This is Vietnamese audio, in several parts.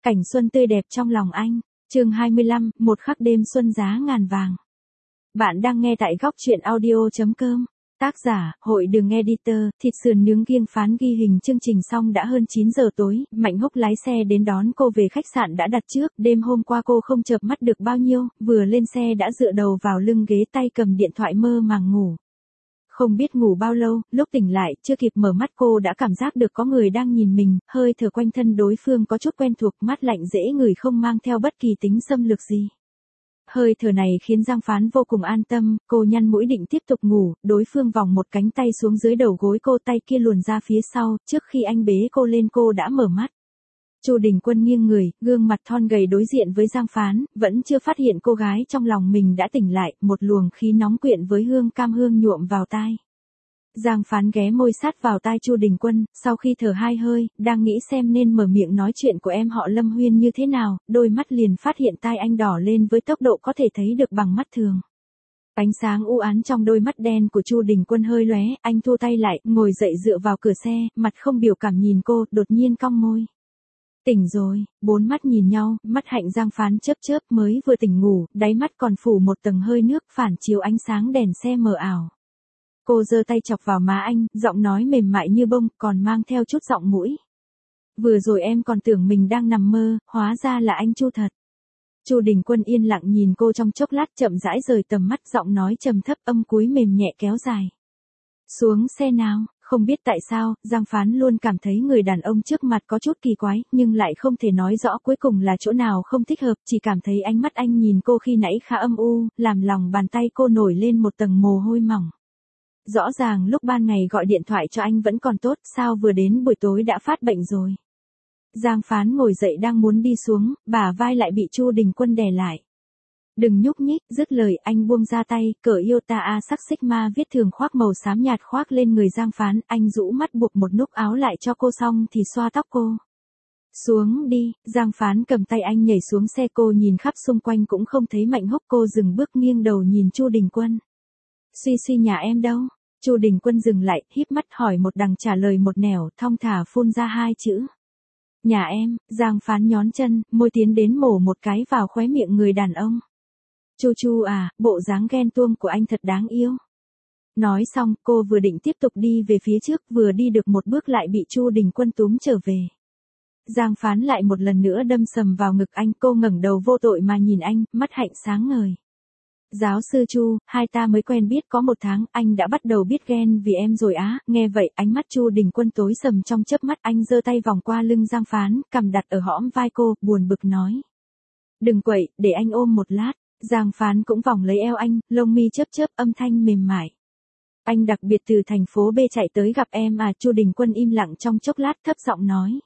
Cảnh xuân tươi đẹp trong lòng anh. Chương 25, một khắc đêm xuân giá ngàn vàng. Bạn đang nghe tại góc truyện audio.com. Tác giả, Hội Đường Editor. Thịt sườn nướng kiêng phán ghi hình chương trình xong đã hơn 9 giờ tối, Mạnh Húc lái xe đến đón cô về khách sạn đã đặt trước. Đêm hôm qua cô không chợp mắt được bao nhiêu, vừa lên xe đã dựa đầu vào lưng ghế, tay cầm điện thoại mơ màng ngủ. Không biết ngủ bao lâu, lúc tỉnh lại, chưa kịp mở mắt cô đã cảm giác được có người đang nhìn mình, hơi thở quanh thân đối phương có chút quen thuộc, mát lạnh dễ ngửi không mang theo bất kỳ tính xâm lược gì. Hơi thở này khiến Giang Phán vô cùng an tâm, cô nhăn mũi định tiếp tục ngủ, đối phương vòng một cánh tay xuống dưới đầu gối cô, tay kia luồn ra phía sau, trước khi anh bế cô lên cô đã mở mắt. Chu Đình Quân nghiêng người, gương mặt thon gầy đối diện với Giang Phán, vẫn chưa phát hiện cô gái trong lòng mình đã tỉnh lại, một luồng khí nóng quyện với hương cam hương nhuộm vào tai. Giang Phán ghé môi sát vào tai Chu Đình Quân, sau khi thở hai hơi, đang nghĩ xem nên mở miệng nói chuyện của em họ Lâm Huyên như thế nào, đôi mắt liền phát hiện tai anh đỏ lên với tốc độ có thể thấy được bằng mắt thường. Ánh sáng u ám trong đôi mắt đen của Chu Đình Quân hơi lóe, anh thu tay lại, ngồi dậy dựa vào cửa xe, mặt không biểu cảm nhìn cô, đột nhiên cong môi. Tỉnh rồi, bốn mắt nhìn nhau, mắt hạnh Giang Phán chớp chớp, mới vừa tỉnh ngủ, đáy mắt còn phủ một tầng hơi nước phản chiếu ánh sáng đèn xe mờ ảo. Cô giơ tay chọc vào má anh, giọng nói mềm mại như bông, còn mang theo chút giọng mũi. Vừa rồi em còn tưởng mình đang nằm mơ, hóa ra là anh Chu thật. Chu Đình Quân yên lặng nhìn cô trong chốc lát, chậm rãi rời tầm mắt, giọng nói trầm thấp, âm cuối mềm nhẹ kéo dài. Xuống xe nào. Không biết tại sao, Giang Phán luôn cảm thấy người đàn ông trước mặt có chút kỳ quái, nhưng lại không thể nói rõ cuối cùng là chỗ nào không thích hợp, chỉ cảm thấy ánh mắt anh nhìn cô khi nãy khá âm u, làm lòng bàn tay cô nổi lên một tầng mồ hôi mỏng. Rõ ràng lúc ban ngày gọi điện thoại cho anh vẫn còn tốt, sao vừa đến buổi tối đã phát bệnh rồi. Giang Phán ngồi dậy đang muốn đi xuống, bả vai lại bị Chu Đình Quân đè lại. Đừng nhúc nhích, dứt lời anh buông ra tay, cởi Iota A sắc Sigma viết thường khoác màu xám nhạt khoác lên người Giang Phán, anh rũ mắt buộc một nút áo lại cho cô xong thì xoa tóc cô. Xuống đi, Giang Phán cầm tay anh nhảy xuống xe, cô nhìn khắp xung quanh cũng không thấy Mạnh Húc, cô dừng bước nghiêng đầu nhìn Chu Đình Quân. Suy nhà em đâu? Chu Đình Quân dừng lại, híp mắt hỏi một đằng trả lời một nẻo, thong thả phun ra hai chữ. Nhà em. Giang Phán nhón chân, môi tiến đến mổ một cái vào khóe miệng người đàn ông. Chu à, bộ dáng ghen tuông của anh thật đáng yêu. Nói xong, cô vừa định tiếp tục đi về phía trước, vừa đi được một bước lại bị Chu Đình Quân túm trở về. Giang Phán lại một lần nữa đâm sầm vào ngực anh, cô ngẩng đầu vô tội mà nhìn anh, mắt hạnh sáng ngời. Giáo sư Chu, hai ta mới quen biết có 1 tháng, anh đã bắt đầu biết ghen vì em rồi á. Nghe vậy, ánh mắt Chu Đình Quân tối sầm trong chớp mắt, anh giơ tay vòng qua lưng Giang Phán, cằm đặt ở hõm vai cô, buồn bực nói. Đừng quậy, để anh ôm một lát. Giang Phán cũng vòng lấy eo anh, lông mi chớp chớp, âm thanh mềm mại. Anh đặc biệt từ thành phố B chạy tới gặp em à? Chu Đình Quân im lặng trong chốc lát, thấp giọng nói.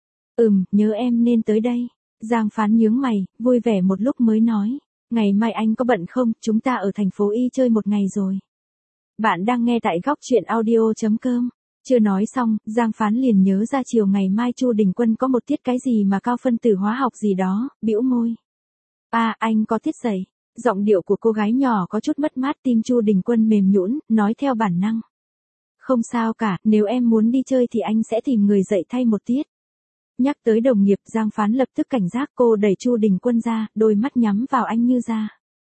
Nhớ em nên tới đây. Giang Phán nhướng mày, vui vẻ một lúc mới nói. Ngày mai anh có bận không, chúng ta ở thành phố Y chơi một ngày rồi. Bạn đang nghe tại góc truyện audio.com. Chưa nói xong, Giang Phán liền nhớ ra chiều ngày mai Chu Đình Quân có một tiết cái gì mà cao phân tử hóa học gì đó, bĩu môi. À, anh có tiết dạy. Giọng điệu của cô gái nhỏ có chút mất mát, tim Chu Đình Quân mềm nhũn, nói theo bản năng. Không sao cả, nếu em muốn đi chơi thì anh sẽ tìm người dạy thay một tiết. Nhắc tới đồng nghiệp, Giang Phán lập tức cảnh giác, cô đẩy Chu Đình Quân ra, đôi mắt nhắm vào anh như ra.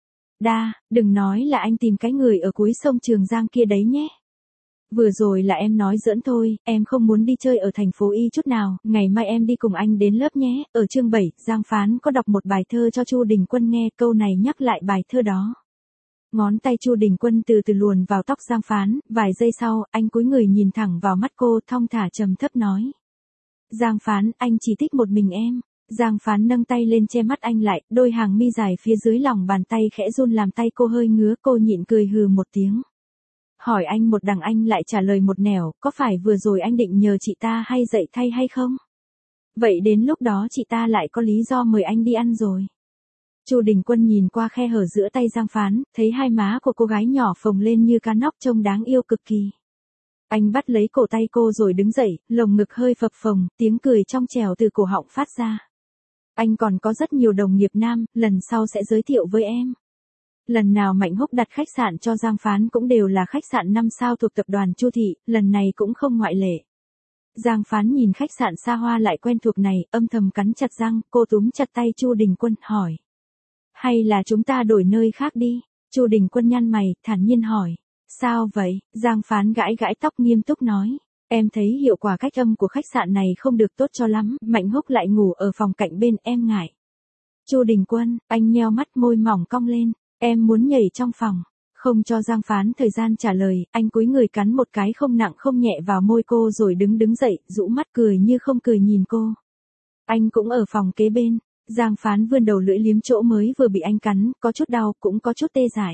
Đừng nói là anh tìm cái người ở cuối sông Trường Giang kia đấy nhé. Vừa rồi là em nói giỡn thôi, em không muốn đi chơi ở thành phố Y chút nào, ngày mai em đi cùng anh đến lớp nhé. Ở chương 7, Giang Phán có đọc một bài thơ cho Chu Đình Quân nghe, câu này nhắc lại bài thơ đó. Ngón tay Chu Đình Quân từ từ luồn vào tóc Giang Phán, vài giây sau, anh cúi người nhìn thẳng vào mắt cô, thong thả trầm thấp nói. Giang Phán, anh chỉ thích một mình em. Giang Phán nâng tay lên che mắt anh lại, đôi hàng mi dài phía dưới lòng bàn tay khẽ run làm tay cô hơi ngứa, cô nhịn cười hừ một tiếng. Hỏi anh một đằng anh lại trả lời một nẻo, có phải vừa rồi anh định nhờ chị ta hay dạy thay hay không? Vậy đến lúc đó chị ta lại có lý do mời anh đi ăn rồi. Chu Đình Quân nhìn qua khe hở giữa tay Giang Phán, thấy hai má của cô gái nhỏ phồng lên như cá nóc trông đáng yêu cực kỳ. Anh bắt lấy cổ tay cô rồi đứng dậy, lồng ngực hơi phập phồng, tiếng cười trong trẻo từ cổ họng phát ra. Anh còn có rất nhiều đồng nghiệp nam, lần sau sẽ giới thiệu với em. Lần nào Mạnh Húc đặt khách sạn cho Giang Phán cũng đều là khách sạn 5 sao thuộc tập đoàn Chu Thị, lần này cũng không ngoại lệ. Giang Phán nhìn khách sạn xa hoa lại quen thuộc này, âm thầm cắn chặt răng, cô túm chặt tay Chu Đình Quân, hỏi. Hay là chúng ta đổi nơi khác đi? Chu Đình Quân nhăn mày, thản nhiên hỏi. Sao vậy? Giang Phán gãi gãi tóc nghiêm túc nói. Em thấy hiệu quả cách âm của khách sạn này không được tốt cho lắm, Mạnh Húc lại ngủ ở phòng cạnh bên, em ngại. Chu Đình Quân, anh nheo mắt, môi mỏng cong lên. Em muốn nhảy trong phòng. Không cho Giang Phán thời gian trả lời, anh cúi người cắn một cái không nặng không nhẹ vào môi cô rồi đứng dậy, rũ mắt cười như không cười nhìn cô. Anh cũng ở phòng kế bên. Giang Phán vươn đầu lưỡi liếm chỗ mới vừa bị anh cắn, có chút đau, cũng có chút tê dại.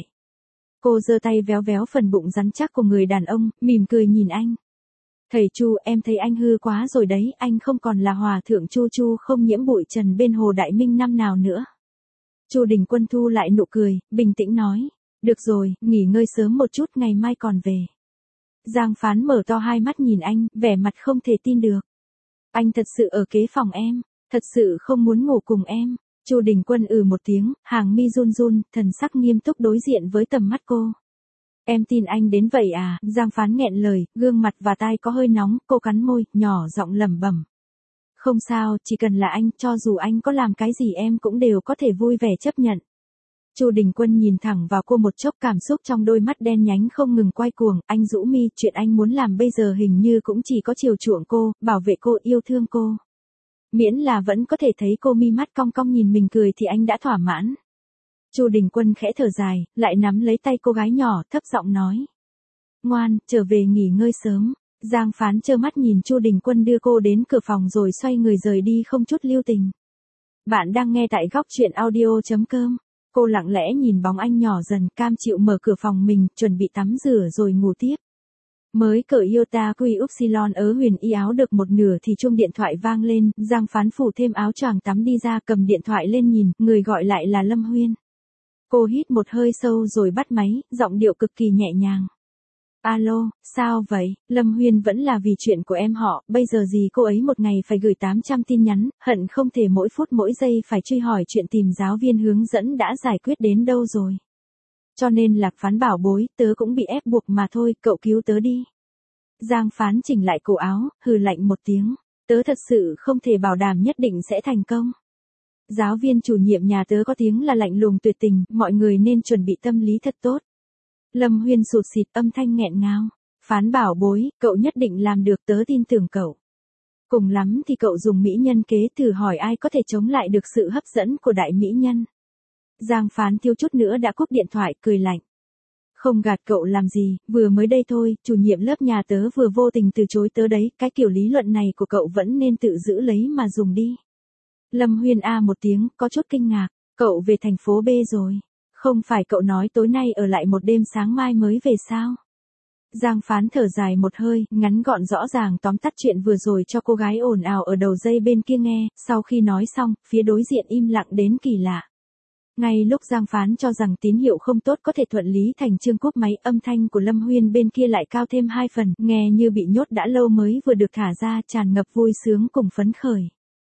Cô giơ tay véo véo phần bụng rắn chắc của người đàn ông, mỉm cười nhìn anh. Thầy Chu, em thấy anh hư quá rồi đấy, anh không còn là hòa thượng Chu không nhiễm bụi trần bên Hồ Đại Minh năm nào nữa. Chu Đình Quân thu lại nụ cười, bình tĩnh nói. Được rồi, nghỉ ngơi sớm một chút, ngày mai còn về. Giang Phán mở to hai mắt nhìn anh, vẻ mặt không thể tin được. Anh thật sự ở kế phòng em, thật sự không muốn ngủ cùng em. Chu Đình Quân một tiếng, hàng mi run run, thần sắc nghiêm túc đối diện với tầm mắt cô. Em tin anh đến vậy à? Giang Phán nghẹn lời, gương mặt và tai có hơi nóng, cô cắn môi, nhỏ giọng lẩm bẩm. Không sao, chỉ cần là anh, cho dù anh có làm cái gì em cũng đều có thể vui vẻ chấp nhận. Chu Đình Quân nhìn thẳng vào cô một chốc, cảm xúc trong đôi mắt đen nhánh không ngừng quay cuồng, anh rũ mi, chuyện anh muốn làm bây giờ hình như cũng chỉ có chiều chuộng cô, bảo vệ cô, yêu thương cô. Miễn là vẫn có thể thấy cô mi mắt cong cong nhìn mình cười thì anh đã thỏa mãn. Chu Đình Quân khẽ thở dài, lại nắm lấy tay cô gái nhỏ, thấp giọng nói. Ngoan, trở về nghỉ ngơi sớm. Giang Phán trơ mắt nhìn Chu Đình Quân đưa cô đến cửa phòng rồi xoay người rời đi không chút lưu tình. Bạn đang nghe tại góc truyện audio.com. Cô lặng lẽ nhìn bóng anh nhỏ dần, cam chịu mở cửa phòng mình, chuẩn bị tắm rửa rồi ngủ tiếp. Mới cởi Iota Quy Upsilon ớ huyền y áo được một nửa thì chuông điện thoại vang lên, Giang Phán phủ thêm áo choàng tắm đi ra, cầm điện thoại lên nhìn, người gọi lại là Lâm Huyên. Cô hít một hơi sâu rồi bắt máy, giọng điệu cực kỳ nhẹ nhàng. Alo, sao vậy? Lâm Huyên vẫn là vì chuyện của em họ, bây giờ gì cô ấy một ngày phải gửi 800 tin nhắn, hận không thể mỗi phút mỗi giây phải truy hỏi chuyện tìm giáo viên hướng dẫn đã giải quyết đến đâu rồi. Cho nên Lạc Phán bảo bối, tớ cũng bị ép buộc mà thôi, cậu cứu tớ đi. Giang Phán chỉnh lại cổ áo, hừ lạnh một tiếng. Tớ thật sự không thể bảo đảm nhất định sẽ thành công. Giáo viên chủ nhiệm nhà tớ có tiếng là lạnh lùng tuyệt tình, mọi người nên chuẩn bị tâm lý thật tốt. Lâm Huyên sụt sịt, âm thanh nghẹn ngào. Phán bảo bối, cậu nhất định làm được, tớ tin tưởng cậu. Cùng lắm thì cậu dùng mỹ nhân kế, thử hỏi ai có thể chống lại được sự hấp dẫn của đại mỹ nhân. Giang Phán thiếu chút nữa đã cúp điện thoại, cười lạnh. Không gạt cậu làm gì, vừa mới đây thôi, chủ nhiệm lớp nhà tớ vừa vô tình từ chối tớ đấy, cái kiểu lý luận này của cậu vẫn nên tự giữ lấy mà dùng đi. Lâm Huyên một tiếng, có chút kinh ngạc, cậu về thành phố B rồi. Không phải cậu nói tối nay ở lại một đêm sáng mai mới về sao? Giang Phán thở dài một hơi, ngắn gọn rõ ràng tóm tắt chuyện vừa rồi cho cô gái ồn ào ở đầu dây bên kia nghe, sau khi nói xong, phía đối diện im lặng đến kỳ lạ. Ngay lúc Giang Phán cho rằng tín hiệu không tốt có thể thuận lý thành chương cúp máy, âm thanh của Lâm Huyên bên kia lại cao thêm 2 phần, nghe như bị nhốt đã lâu mới vừa được thả ra, tràn ngập vui sướng cùng phấn khởi.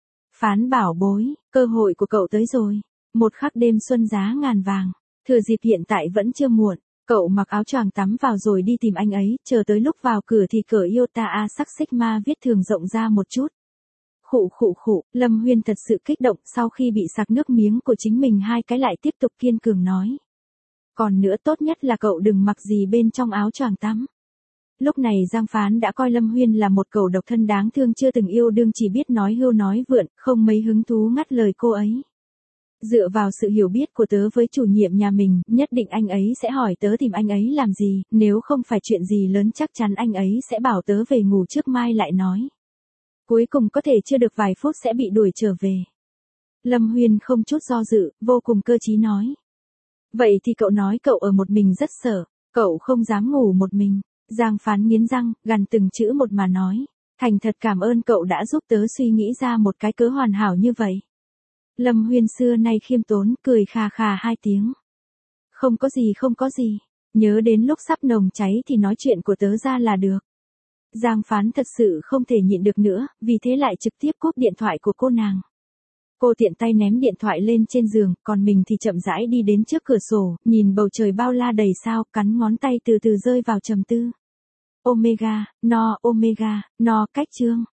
Phán bảo bối, cơ hội của cậu tới rồi. Một khắc đêm xuân giá ngàn vàng. Thừa dịp hiện tại vẫn chưa muộn, cậu mặc áo choàng tắm vào rồi đi tìm anh ấy, chờ tới lúc vào cửa thì cởi Iota A sắc Sigma viết thường rộng ra một chút. Khụ, Lâm Huyên thật sự kích động, sau khi bị sặc nước miếng của chính mình 2 cái lại tiếp tục kiên cường nói. Còn nữa, tốt nhất là cậu đừng mặc gì bên trong áo choàng tắm. Lúc này Giang Phán đã coi Lâm Huyên là một cẩu độc thân đáng thương chưa từng yêu đương, chỉ biết nói hưu nói vượn, không mấy hứng thú ngắt lời cô ấy. Dựa vào sự hiểu biết của tớ với chủ nhiệm nhà mình, nhất định anh ấy sẽ hỏi tớ tìm anh ấy làm gì, nếu không phải chuyện gì lớn chắc chắn anh ấy sẽ bảo tớ về ngủ trước mai lại nói. Cuối cùng có thể chưa được vài phút sẽ bị đuổi trở về. Lâm Huyên không chút do dự, vô cùng cơ trí nói. Vậy thì cậu nói cậu ở một mình rất sợ, cậu không dám ngủ một mình. Giang Phán nghiến răng, gằn từng chữ một mà nói. Thành thật cảm ơn cậu đã giúp tớ suy nghĩ ra một cái cớ hoàn hảo như vậy. Lâm Huyên xưa nay khiêm tốn, cười khà khà 2 tiếng. Không có gì. Nhớ đến lúc sắp nồng cháy thì nói chuyện của tớ ra là được. Giang Phán thật sự không thể nhịn được nữa, vì thế lại trực tiếp cúp điện thoại của cô nàng. Cô tiện tay ném điện thoại lên trên giường, còn mình thì chậm rãi đi đến trước cửa sổ, nhìn bầu trời bao la đầy sao, cắn ngón tay từ từ rơi vào trầm tư. Omega, no, cách chương.